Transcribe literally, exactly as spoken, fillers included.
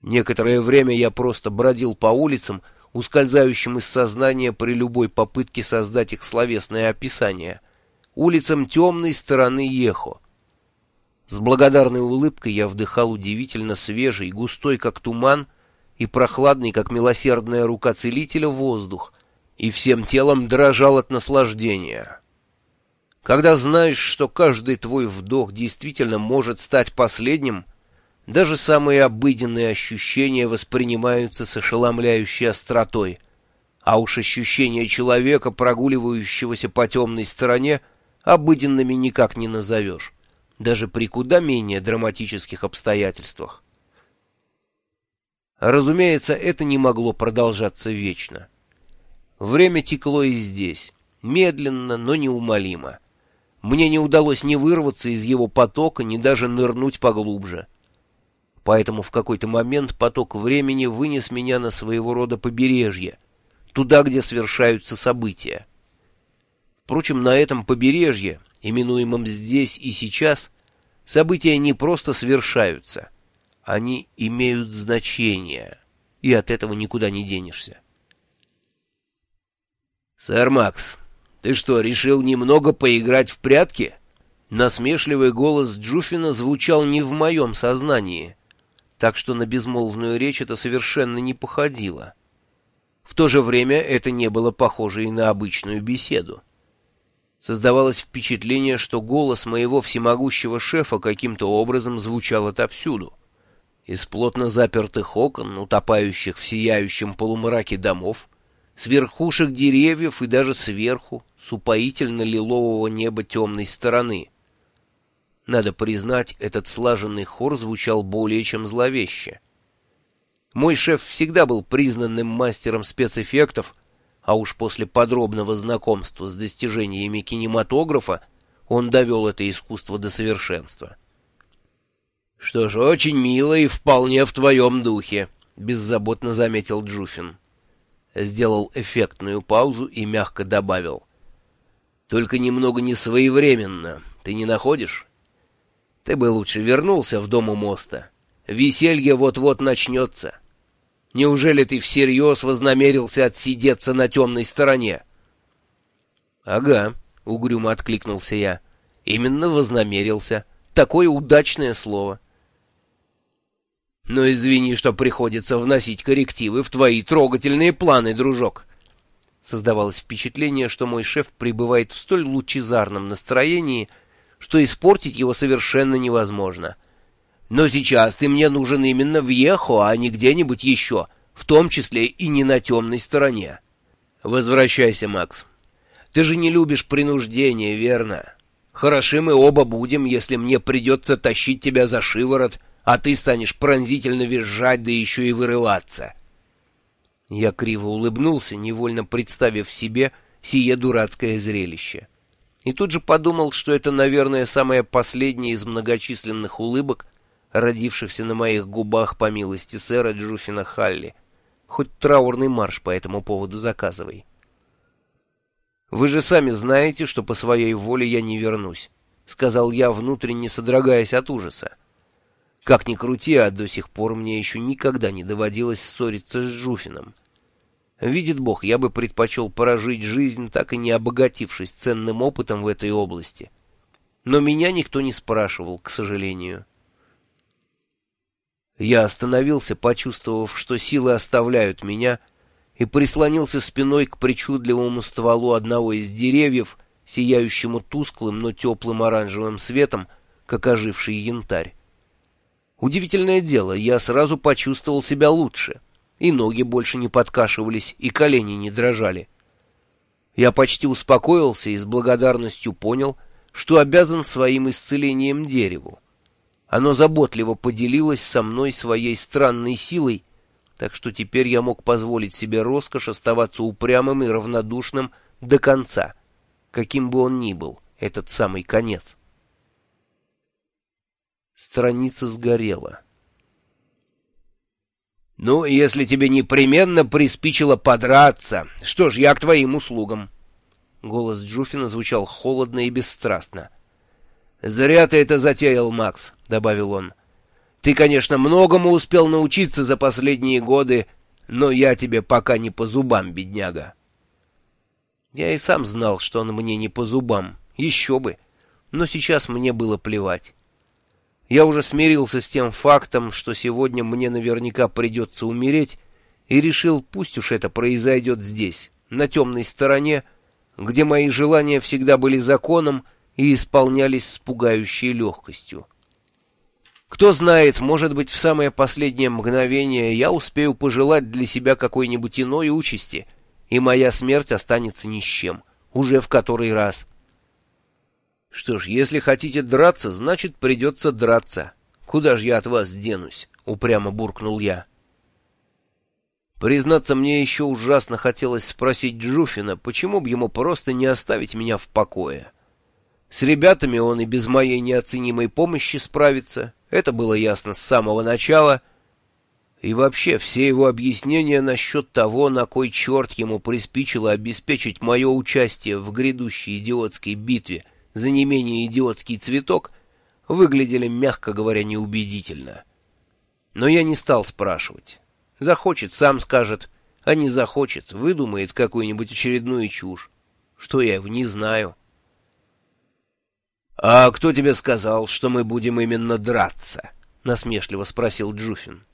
Некоторое время я просто бродил по улицам, ускользающим из сознания при любой попытке создать их словесное описание, улицам темной стороны Ехо. С благодарной улыбкой я вдыхал удивительно свежий, густой, как туман, и прохладный, как милосердная рука целителя, воздух, и всем телом дрожал от наслаждения. Когда знаешь, что каждый твой вдох действительно может стать последним, даже самые обыденные ощущения воспринимаются с ошеломляющей остротой, а уж ощущения человека, прогуливающегося по темной стороне, обыденными никак не назовешь, даже при куда менее драматических обстоятельствах. Разумеется, это не могло продолжаться вечно. Время текло и здесь, медленно, но неумолимо. Мне не удалось ни вырваться из его потока, ни даже нырнуть поглубже. Поэтому в какой-то момент поток времени вынес меня на своего рода побережье, туда, где совершаются события. Впрочем, на этом побережье, именуемом здесь и сейчас, события не просто совершаются, они имеют значение, и от этого никуда не денешься. «Сэр Макс, ты что, решил немного поиграть в прятки?» Насмешливый голос Джуффина звучал не в моем сознании, так что на безмолвную речь это совершенно не походило. В то же время это не было похоже и на обычную беседу. Создавалось впечатление, что голос моего всемогущего шефа каким-то образом звучал отовсюду. Из плотно запертых окон, утопающих в сияющем полумраке домов, с верхушек деревьев и даже сверху, с упоительно-лилового неба темной стороны. Надо признать, этот слаженный хор звучал более чем зловеще. Мой шеф всегда был признанным мастером спецэффектов, а уж после подробного знакомства с достижениями кинематографа он довел это искусство до совершенства. «Что ж, очень мило и вполне в твоем духе», — беззаботно заметил Джуффин. Сделал эффектную паузу и мягко добавил. «Только немного несвоевременно, ты не находишь? Ты бы лучше вернулся в дом у моста. Веселье вот-вот начнется. Неужели ты всерьез вознамерился отсидеться на темной стороне?» «Ага», — угрюмо откликнулся я. «Именно вознамерился. Такое удачное слово». «Но извини, что приходится вносить коррективы в твои трогательные планы, дружок». Создавалось впечатление, что мой шеф пребывает в столь лучезарном настроении, что испортить его совершенно невозможно. «Но сейчас ты мне нужен именно в Ехо, а не где-нибудь еще, в том числе и не на темной стороне. Возвращайся, Макс. Ты же не любишь принуждение, верно? Хороши мы оба будем, если мне придется тащить тебя за шиворот, а ты станешь пронзительно визжать, да еще и вырываться». Я криво улыбнулся, невольно представив себе сие дурацкое зрелище. И тут же подумал, что это, наверное, самая последняя из многочисленных улыбок, родившихся на моих губах по милости сэра Джуффина Халли. Хоть траурный марш по этому поводу заказывай. «Вы же сами знаете, что по своей воле я не вернусь», — сказал я, внутренне содрогаясь от ужаса. Как ни крути, а до сих пор мне еще никогда не доводилось ссориться с Джуффином. Видит Бог, я бы предпочел прожить жизнь, так и не обогатившись ценным опытом в этой области. Но меня никто не спрашивал, к сожалению. Я остановился, почувствовав, что силы оставляют меня, и прислонился спиной к причудливому стволу одного из деревьев, сияющему тусклым, но теплым оранжевым светом, как оживший янтарь. Удивительное дело, я сразу почувствовал себя лучше, и ноги больше не подкашивались, и колени не дрожали. Я почти успокоился и с благодарностью понял, что обязан своим исцелением дереву. Оно заботливо поделилось со мной своей странной силой, так что теперь я мог позволить себе роскошь оставаться упрямым и равнодушным до конца, каким бы он ни был, этот самый конец. Страница сгорела. «Ну, если тебе непременно приспичило подраться, что ж, я к твоим услугам». Голос Джуффина звучал холодно и бесстрастно. «Зря ты это затеял, Макс», — добавил он. Ты, конечно, многому успел научиться за последние годы, но я тебе пока не по зубам, бедняга. Я и сам знал, что он мне не по зубам, еще бы, но сейчас мне было плевать. Я уже смирился с тем фактом, что сегодня мне наверняка придется умереть, и решил, пусть уж это произойдет здесь, на темной стороне, где мои желания всегда были законом и исполнялись с пугающей легкостью. Кто знает, может быть, в самое последнее мгновение я успею пожелать для себя какой-нибудь иной участи, и моя смерть останется ни с чем, уже в который раз. Что ж, если хотите драться, значит, придется драться. Куда же я от вас денусь? — упрямо буркнул я. Признаться, мне еще ужасно хотелось спросить Джуфина, почему бы ему просто не оставить меня в покое. С ребятами он и без моей неоценимой помощи справится, это было ясно с самого начала. И вообще, все его объяснения насчет того, на кой черт ему приспичило обеспечить мое участие в грядущей идиотской битве за не менее идиотский цветок, выглядели, мягко говоря, неубедительно. Но я не стал спрашивать. Захочет — сам скажет, а не захочет — выдумает какую-нибудь очередную чушь. Что я его не знаю. — А кто тебе сказал, что мы будем именно драться? — насмешливо спросил Джуфин.